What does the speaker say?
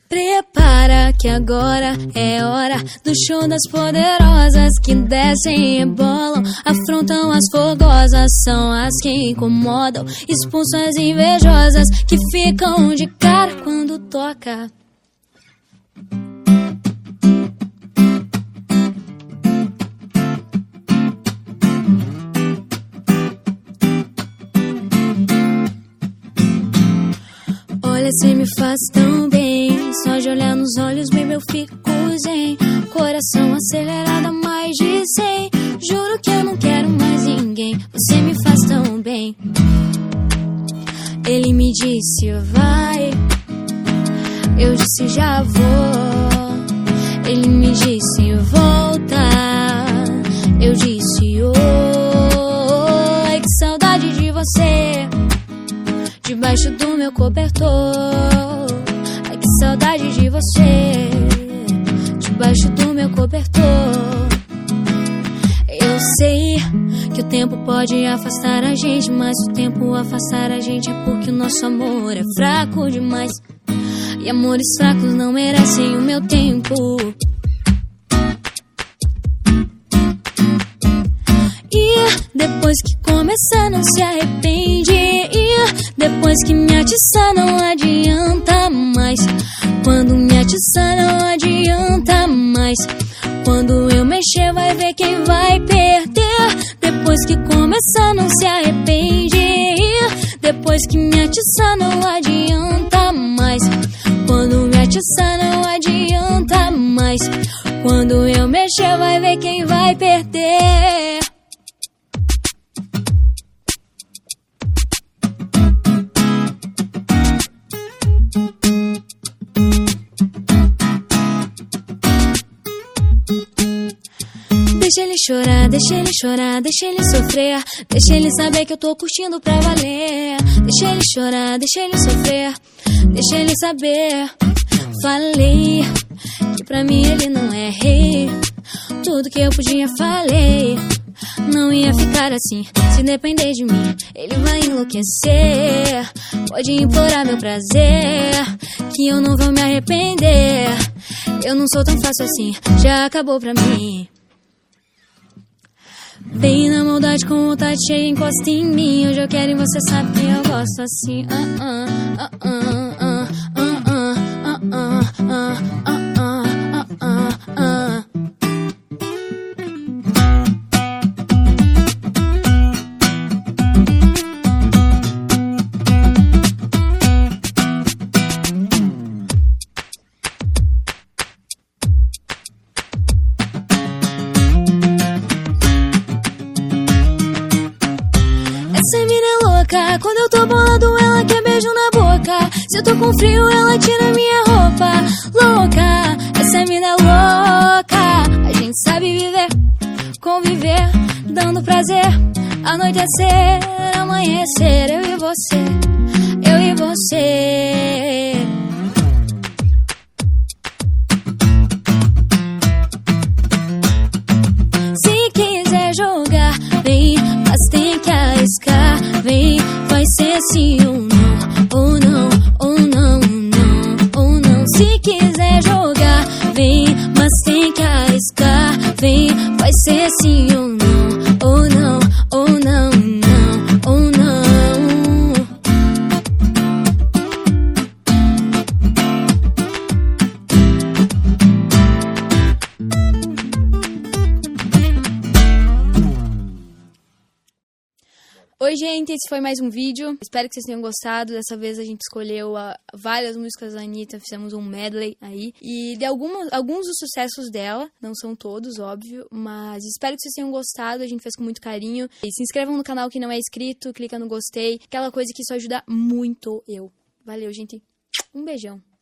Prepara que agora é hora do show das poderosas que descem e rebolam, afrontam as fogosas, são as que incomodam, expulsam as invejosas que ficam de cara quando toca. Olha, cê me faz tão bem, só de olhar nos olhos, baby, eu fico zen. Coração acelerado a mais de 100, juro que eu não quero mais ninguém, você me faz tão bem. Ele me disse vai, eu disse já vou. Ele me disse volta, eu disse oi, que saudade de você debaixo do meu cobertor. Ai, que saudade de você debaixo do meu cobertor. Eu sei que o tempo pode afastar a gente, mas o tempo afastar a gente é porque o nosso amor é fraco demais. E amores fracos não merecem o meu tempo. E depois que começar não se arrepende, e depois que me atiçar não adianta mais. Quando me atiçar não adianta mais. Quando eu mexer vai ver quem vai perder. Depois que começar não se arrepende, e depois que me atiçar não adianta mais. Quando me atiçar não adianta mais. Quando eu mexer vai ver quem vai perder. Deixa ele chorar, deixa ele chorar, deixa ele sofrer, deixa ele saber que eu tô curtindo pra valer. Deixa ele chorar, deixa ele sofrer, deixa ele saber. Falei que pra mim ele não é rei, tudo que eu podia falei. Não ia ficar assim, se depender de mim ele vai enlouquecer. Pode implorar meu prazer, que eu não vou me arrepender. Eu não sou tão fácil assim, já acabou pra mim. Vem na maldade com vontade cheia, encosta em mim. Hoje eu quero e você sabe que eu gosto assim. Essa mina é louca, quando eu tô bolado ela quer beijo na boca. Se eu tô com frio ela tira minha roupa. Louca, essa mina é louca. A gente sabe viver, conviver, dando prazer. Anoitecer, amanhecer, eu e você, eu e você. Se quiser jogar, vem, mas tem que arriscar. Vem, vai ser sim ou não, ou não, ou não, não, ou não. Se quiser jogar, vem, mas tem que arriscar. Vem, vai ser sim ou não, ou não, ou não, não, ou não. Oi, gente, esse foi mais um vídeo. Espero que vocês tenham gostado. Dessa vez a gente escolheu várias músicas da Anitta, fizemos um medley aí. E de alguns dos sucessos dela, não são todos, óbvio, mas espero que vocês tenham gostado, a gente fez com muito carinho. E se inscrevam no canal quem não é inscrito, clica no gostei, aquela coisa que isso ajuda muito eu. Valeu, gente. Um beijão.